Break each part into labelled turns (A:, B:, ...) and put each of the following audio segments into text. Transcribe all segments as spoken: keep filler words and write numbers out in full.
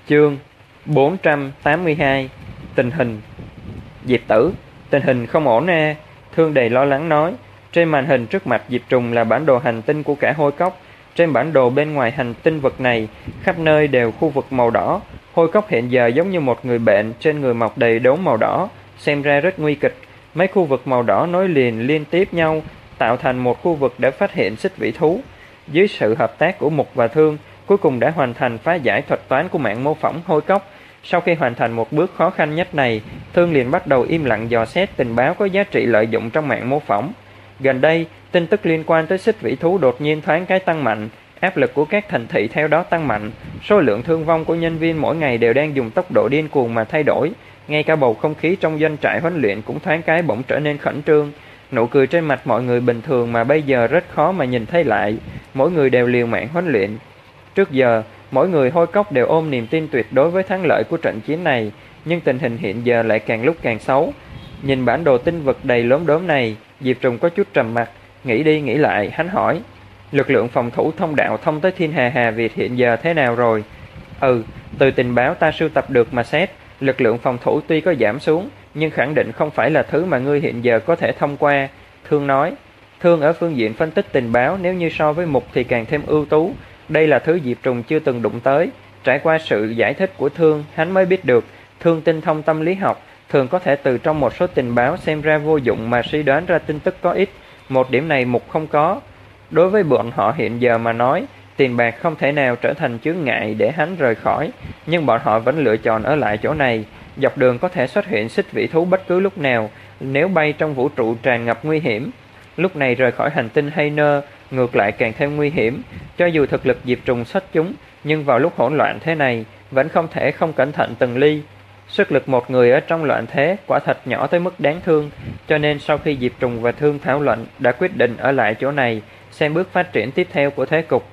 A: Chương bốn trăm tám mươi hai. Tình hình. Diệp Tử, tình hình không ổn a. Thương đầy lo lắng nói. Trên màn hình trước mặt Diệp Trùng là bản đồ hành tinh của cả Hôi Cốc. Trên bản đồ bên ngoài hành tinh vực này, khắp nơi đều khu vực màu đỏ. Hôi Cốc hiện giờ giống như một người bệnh, trên người mọc đầy đốm màu đỏ, xem ra rất nguy kịch. Mấy khu vực màu đỏ nối liền liên tiếp nhau, tạo thành một khu vực để phát hiện xích vĩ thú. Dưới sự hợp tác của Mục và Thương, cuối cùng đã hoàn thành phá giải thuật toán của mạng mô phỏng Hôi Cốc. Sau khi hoàn thành một bước khó khăn nhất này, Thương liền bắt đầu im lặng dò xét tình báo có giá trị lợi dụng trong mạng mô phỏng. Gần đây, tin tức liên quan tới xích vĩ thú đột nhiên thoáng cái tăng mạnh, áp lực của các thành thị theo đó tăng mạnh, số lượng thương vong của nhân viên mỗi ngày đều đang dùng tốc độ điên cuồng mà thay đổi, ngay cả bầu không khí trong doanh trại huấn luyện cũng thoáng cái bỗng trở nên khẩn trương. Nụ cười trên mặt mọi người bình thường mà bây giờ rất khó mà nhìn thấy lại, mỗi người đều liều mạng huấn luyện. Trước giờ, mỗi người Hôi Cốc đều ôm niềm tin tuyệt đối với thắng lợi của trận chiến này, nhưng tình hình hiện giờ lại càng lúc càng xấu. Nhìn bản đồ tinh vực đầy lốm đốm này, Diệp Trùng có chút trầm mặc, nghĩ đi nghĩ lại, hắn hỏi: lực lượng phòng thủ thông đạo thông tới Thiên Hà Hà Việt hiện giờ thế nào rồi? Ừ, từ tình báo ta sưu tập được mà xét, lực lượng phòng thủ tuy có giảm xuống, nhưng khẳng định không phải là thứ mà ngươi hiện giờ có thể thông qua. Thương nói. Thương ở phương diện phân tích tình báo nếu như so với Mục thì càng thêm ưu tú. Đây là thứ Diệp Trùng chưa từng đụng tới. Trải qua sự giải thích của Thương, hắn mới biết được Thương tinh thông tâm lý học, thường có thể từ trong một số tình báo xem ra vô dụng mà suy đoán ra tin tức có ích. Một điểm này Mục không có. Đối với bọn họ hiện giờ mà nói, tiền bạc không thể nào trở thành chướng ngại để hắn rời khỏi, nhưng bọn họ vẫn lựa chọn ở lại chỗ này. Dọc đường có thể xuất hiện xích vĩ thú bất cứ lúc nào, nếu bay trong vũ trụ tràn ngập nguy hiểm. Lúc này rời khỏi hành tinh Hayner, ngược lại càng thêm nguy hiểm. Cho dù thực lực Diệp Trùng xuất chúng, nhưng vào lúc hỗn loạn thế này, vẫn không thể không cẩn thận từng ly. Sức lực một người ở trong loạn thế quả thật nhỏ tới mức đáng thương, cho nên sau khi Diệp Trùng và Thương thảo luận, đã quyết định ở lại chỗ này, xem bước phát triển tiếp theo của thế cục.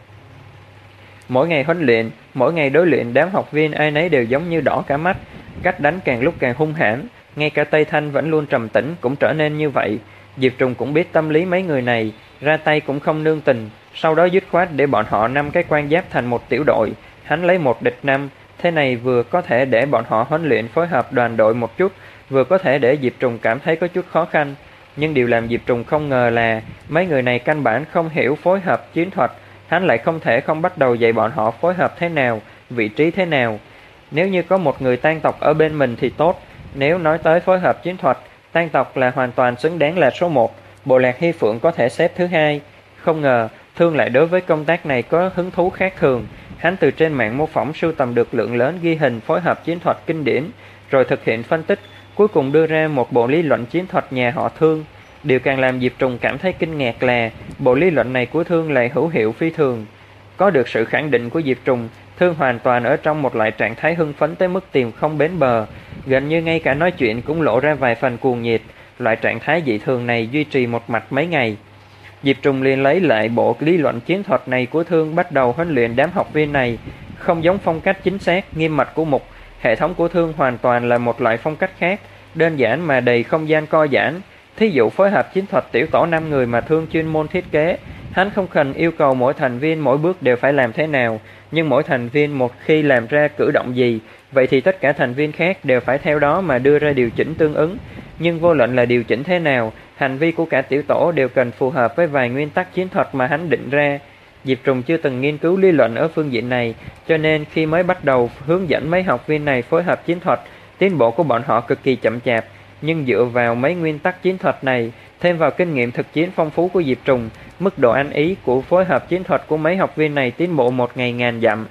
A: Mỗi ngày huấn luyện, mỗi ngày đối luyện, đám học viên ai nấy đều giống như đỏ cả mắt, cách đánh càng lúc càng hung hãn, ngay cả Tây Thanh vẫn luôn trầm tĩnh cũng trở nên như vậy. Diệp Trùng cũng biết tâm lý mấy người này, ra tay cũng không nương tình, sau đó dứt khoát để bọn họ năm cái quan giáp thành một tiểu đội, hắn lấy một địch năm, thế này vừa có thể để bọn họ huấn luyện phối hợp đoàn đội một chút, vừa có thể để Diệp Trùng cảm thấy có chút khó khăn. Nhưng điều làm Diệp Trùng không ngờ là mấy người này căn bản không hiểu phối hợp chiến thuật, hắn lại không thể không bắt đầu dạy bọn họ phối hợp thế nào, vị trí thế nào. Nếu như có một người Tang tộc ở bên mình thì tốt, nếu nói tới phối hợp chiến thuật, Tang tộc là hoàn toàn xứng đáng là số một, bộ lạc Hy Phượng có thể xếp thứ hai. Không ngờ, Thương lại đối với công tác này có hứng thú khác thường. Hắn từ trên mạng mô phỏng sưu tầm được lượng lớn ghi hình phối hợp chiến thuật kinh điển, rồi thực hiện phân tích, cuối cùng đưa ra một bộ lý luận chiến thuật nhà họ Thương. Điều càng làm Diệp Trùng cảm thấy kinh ngạc là bộ lý luận này của Thương lại hữu hiệu phi thường. Có được sự khẳng định của Diệp Trùng, Thương hoàn toàn ở trong một loại trạng thái hưng phấn tới mức tìm không bến bờ, gần như ngay cả nói chuyện cũng lộ ra vài phần cuồng nhiệt. Loại trạng thái dị thường này duy trì một mạch mấy ngày. Diệp Trùng liền lấy lại bộ lý luận chiến thuật này của Thương, bắt đầu huấn luyện đám học viên này. Không giống phong cách chính xác, nghiêm mật của Mục, hệ thống của Thương hoàn toàn là một loại phong cách khác, đơn giản mà đầy không gian co giãn. Thí dụ phối hợp chiến thuật tiểu tổ năm người mà Thương chuyên môn thiết kế, hắn không cần yêu cầu mỗi thành viên mỗi bước đều phải làm thế nào, nhưng mỗi thành viên một khi làm ra cử động gì, vậy thì tất cả thành viên khác đều phải theo đó mà đưa ra điều chỉnh tương ứng. Nhưng vô luận là điều chỉnh thế nào, hành vi của cả tiểu tổ đều cần phù hợp với vài nguyên tắc chiến thuật mà hắn định ra. Diệp Trùng chưa từng nghiên cứu lý luận ở phương diện này, cho nên khi mới bắt đầu hướng dẫn mấy học viên này phối hợp chiến thuật, tiến bộ của bọn họ cực kỳ chậm chạp. Nhưng dựa vào mấy nguyên tắc chiến thuật này, thêm vào kinh nghiệm thực chiến phong phú của Diệp Trùng, mức độ ăn ý của phối hợp chiến thuật của mấy học viên này tiến bộ một ngày ngàn dặm.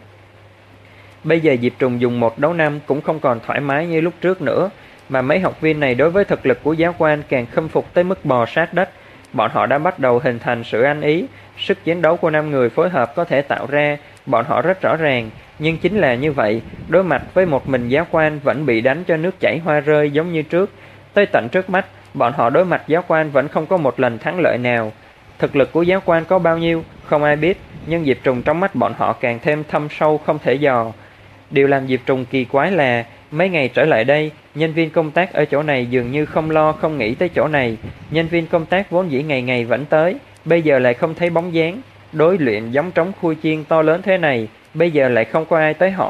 A: Bây giờ Diệp Trùng dùng một đấu năm cũng không còn thoải mái như lúc trước nữa, mà mấy học viên này đối với thực lực của giáo quan càng khâm phục tới mức bò sát đất. Bọn họ đã bắt đầu hình thành sự ăn ý, sức chiến đấu của năm người phối hợp có thể tạo ra, bọn họ rất rõ ràng. Nhưng chính là như vậy, đối mặt với một mình giáo quan vẫn bị đánh cho nước chảy hoa rơi giống như trước. Tới tận trước mắt, bọn họ đối mặt giáo quan vẫn không có một lần thắng lợi nào. Thực lực của giáo quan có bao nhiêu, không ai biết, nhưng Diệp Trùng trong mắt bọn họ càng thêm thâm sâu không thể dò. Điều làm Diệp Trùng kỳ quái là, mấy ngày trở lại đây, nhân viên công tác ở chỗ này dường như không lo không nghĩ tới chỗ này. Nhân viên công tác vốn dĩ ngày ngày vẫn tới, bây giờ lại không thấy bóng dáng. Đối luyện giống trống khui chiên to lớn thế này, bây giờ lại không có ai tới hỏi.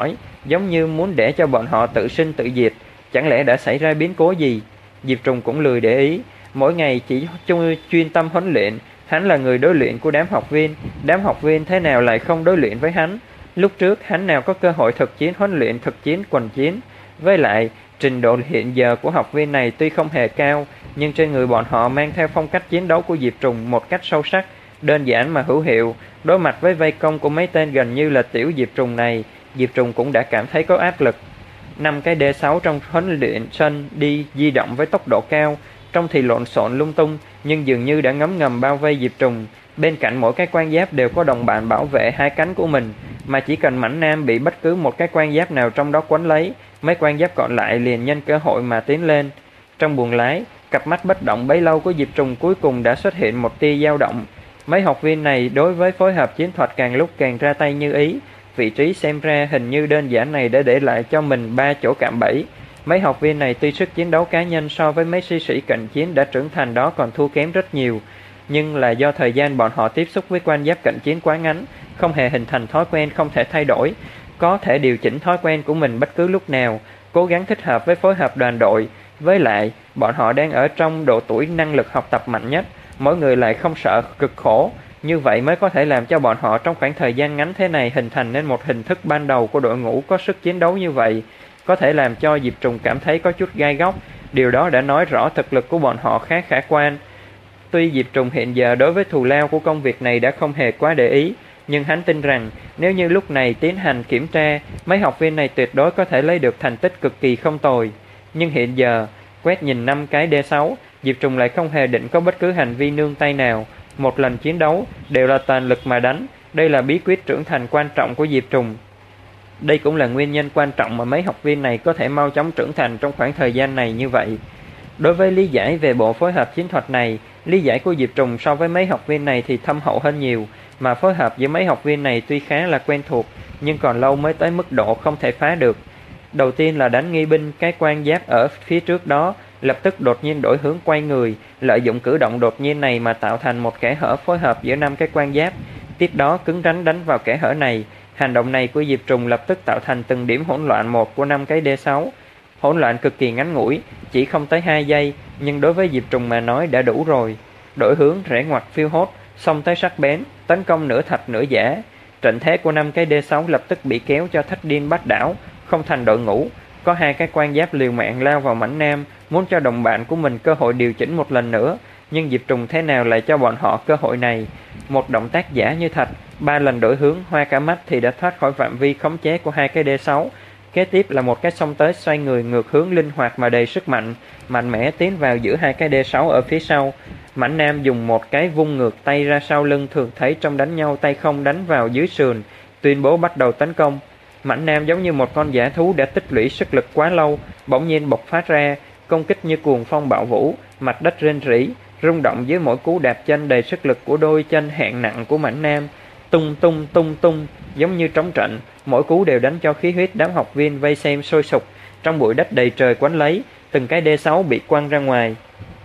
A: giống như muốn để cho bọn họ tự sinh tự diệt. Chẳng lẽ đã xảy ra biến cố gì? Diệp Trùng cũng lười để ý, mỗi ngày chỉ chuyên tâm huấn luyện. Hắn là người đối luyện của đám học viên, đám học viên thế nào lại không đối luyện với hắn? Lúc trước hắn nào có cơ hội thực chiến huấn luyện thực chiến quần chiến. Với lại, trình độ hiện giờ của học viên này tuy không hề cao, nhưng trên người bọn họ mang theo phong cách chiến đấu của Diệp Trùng một cách sâu sắc, đơn giản mà hữu hiệu. Đối mặt với vây công của mấy tên gần như là tiểu Diệp Trùng này, Diệp Trùng cũng đã cảm thấy có áp lực. Năm cái D sáu trong huấn luyện sân đi di động với tốc độ cao, trông thì lộn xộn lung tung, nhưng dường như đã ngấm ngầm bao vây Diệp Trùng. Bên cạnh mỗi cái quan giáp đều có đồng bạn bảo vệ hai cánh của mình, mà chỉ cần Mãnh Nam bị bất cứ một cái quan giáp nào trong đó quấn lấy, mấy quan giáp còn lại liền nhân cơ hội mà tiến lên. Trong buồng lái, cặp mắt bất động bấy lâu của Diệp Trùng cuối cùng đã xuất hiện một tia dao động. Mấy học viên này đối với phối hợp chiến thuật càng lúc càng ra tay như ý. Vị trí xem ra hình như đơn giản này đã để lại cho mình ba chỗ cạm bẫy. Mấy học viên này tuy sức chiến đấu cá nhân so với mấy sĩ sĩ cận chiến đã trưởng thành đó còn thua kém rất nhiều, nhưng là do thời gian bọn họ tiếp xúc với quan giáp cận chiến quá ngắn, không hề hình thành thói quen không thể thay đổi, có thể điều chỉnh thói quen của mình bất cứ lúc nào, cố gắng thích hợp với phối hợp đoàn đội. Với lại, bọn họ đang ở trong độ tuổi năng lực học tập mạnh nhất, mỗi người lại không sợ cực khổ, như vậy mới có thể làm cho bọn họ trong khoảng thời gian ngắn thế này hình thành nên một hình thức ban đầu của đội ngũ có sức chiến đấu như vậy, có thể làm cho Diệp Trùng cảm thấy có chút gai góc. Điều đó đã nói rõ thực lực của bọn họ khá khả quan. Tuy Diệp Trùng hiện giờ đối với thù lao của công việc này đã không hề quá để ý, nhưng hắn tin rằng nếu như lúc này tiến hành kiểm tra, mấy học viên này tuyệt đối có thể lấy được thành tích cực kỳ không tồi. Nhưng hiện giờ, quét nhìn năm cái D sáu, Diệp Trùng lại không hề định có bất cứ hành vi nương tay nào. Một lần chiến đấu đều là toàn lực mà đánh, đây là bí quyết trưởng thành quan trọng của Diệp Trùng. Đây cũng là nguyên nhân quan trọng mà mấy học viên này có thể mau chóng trưởng thành trong khoảng thời gian này như vậy. Đối với lý giải về bộ phối hợp chiến thuật này, lý giải của Diệp Trùng so với mấy học viên này thì thâm hậu hơn nhiều, mà phối hợp với mấy học viên này tuy khá là quen thuộc, nhưng còn lâu mới tới mức độ không thể phá được. Đầu tiên là đánh nghi binh cái quan giáp ở phía trước đó, lập tức đột nhiên đổi hướng quay người, lợi dụng cử động đột nhiên này mà tạo thành một kẽ hở phối hợp giữa năm cái quan giáp. Tiếp đó cứng rắn đánh vào kẽ hở này. Hành động này của Diệp Trùng lập tức tạo thành từng điểm hỗn loạn một của năm cái D sáu. Hỗn loạn cực kỳ ngắn ngủi, chỉ không tới hai giây, nhưng đối với Diệp Trùng mà nói đã đủ rồi. Đổi hướng rẽ ngoặt phiêu hốt, xông tới sắc bén, tấn công nửa thật nửa giả. Trận thế của năm cái D sáu lập tức bị kéo cho thất điên bát đảo, không thành đội ngũ. Có hai cái quan giáp liều mạng lao vào Mãnh Nam, muốn cho đồng bạn của mình cơ hội điều chỉnh một lần nữa, nhưng Diệp Trùng thế nào lại cho bọn họ cơ hội này. Một động tác giả như thật, ba lần đổi hướng hoa cả mắt thì đã thoát khỏi phạm vi khống chế của hai cái D sáu. Kế tiếp là một cái xông tới xoay người ngược hướng linh hoạt mà đầy sức mạnh, mạnh mẽ tiến vào giữa hai cái D sáu ở phía sau. Mãnh Nam dùng một cái vung ngược tay ra sau lưng thường thấy trong đánh nhau tay không đánh vào dưới sườn, tuyên bố bắt đầu tấn công. Mãnh Nam giống như một con dã thú đã tích lũy sức lực quá lâu, bỗng nhiên bộc phát ra, công kích như cuồng phong bạo vũ, mặt đất rên rỉ, rung động dưới mỗi cú đạp chân đầy sức lực của đôi chân hạng nặng của Mãnh Nam. Tung tung tung tung, giống như trống trận, mỗi cú đều đánh cho khí huyết đám học viên vây xem sôi sục, trong bụi đất đầy trời quánh lấy, từng cái D sáu bị quăng ra ngoài.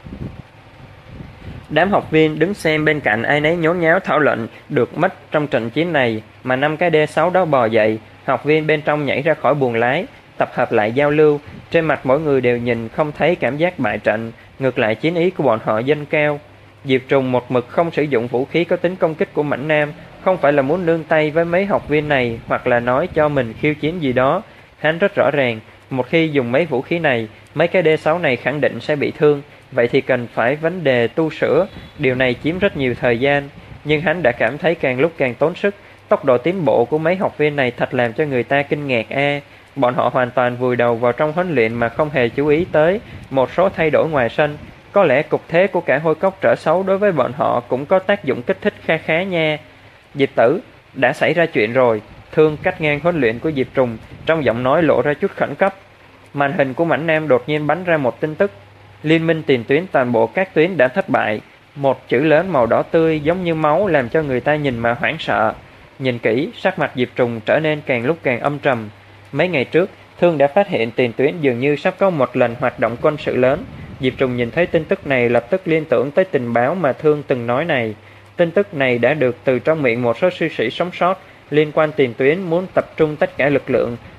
A: Đám học viên đứng xem bên cạnh ai nấy nhốn nháo thảo luận được mất trong trận chiến này, mà năm cái D sáu đó bò dậy, học viên bên trong nhảy ra khỏi buồng lái, tập hợp lại giao lưu, trên mặt mỗi người đều nhìn không thấy cảm giác bại trận, ngược lại chiến ý của bọn họ dâng cao. Diệp Trùng một mực không sử dụng vũ khí có tính công kích của Mãnh Nam, không phải là muốn nương tay với mấy học viên này hoặc là nói cho mình khiêu chiến gì đó. Hắn rất rõ ràng, một khi dùng mấy vũ khí này, mấy cái D sáu này khẳng định sẽ bị thương, vậy thì cần phải vấn đề tu sửa, điều này chiếm rất nhiều thời gian. Nhưng hắn đã cảm thấy càng lúc càng tốn sức, tốc độ tiến bộ của mấy học viên này thật làm cho người ta kinh ngạc a. Bọn họ hoàn toàn vùi đầu vào trong huấn luyện mà không hề chú ý tới một số thay đổi ngoài sân. Có lẽ cục thế của cả hôi cốc trở xấu đối với bọn họ cũng có tác dụng kích thích kha khá nha. Diệp Tử, đã xảy ra chuyện rồi. Thương cắt ngang huấn luyện của Diệp Trùng, trong giọng nói lộ ra chút khẩn cấp. Màn hình của Mãnh Nam đột nhiên bắn ra một tin tức. Liên minh tiền tuyến toàn bộ các tuyến đã thất bại. Một chữ lớn màu đỏ tươi giống như máu làm cho người ta nhìn mà hoảng sợ. Nhìn kỹ, sắc mặt Diệp Trùng trở nên càng lúc càng âm trầm. Mấy ngày trước, Thương đã phát hiện tiền tuyến dường như sắp có một lần hoạt động quân sự lớn. Diệp Trùng nhìn thấy tin tức này lập tức liên tưởng tới tình báo mà Thương từng nói này. Tin tức này đã được từ trong miệng một số sư sĩ sống sót liên quan tiền tuyến muốn tập trung tất cả lực lượng,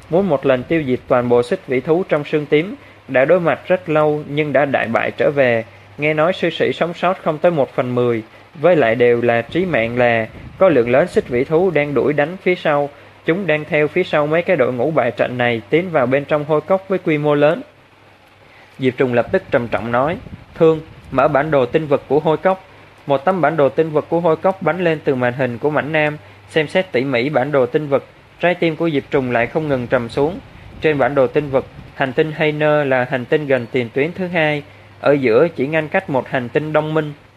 A: muốn một lần tiêu diệt toàn bộ xích vĩ thú trong xương tím, đã đối mặt rất lâu nhưng đã đại bại trở về. Nghe nói sư sĩ sống sót không tới một phần mười, với lại đều là trí mạng là có lượng lớn xích vĩ thú đang đuổi đánh phía sau. Chúng đang theo phía sau mấy cái đội ngũ bại trận này tiến vào bên trong hôi cốc với quy mô lớn. Diệp Trùng lập tức trầm trọng nói, Thương, mở bản đồ tinh vực của hôi cốc. Một tấm bản đồ tinh vực của hôi cốc bắn lên từ màn hình của Mãnh Nam. Xem xét tỉ mỉ bản đồ tinh vực, trái tim của Diệp Trùng lại không ngừng trầm xuống. Trên bản đồ tinh vực, hành tinh Hayner là hành tinh gần tiền tuyến thứ hai, ở giữa chỉ ngăn cách một hành tinh Đông Minh.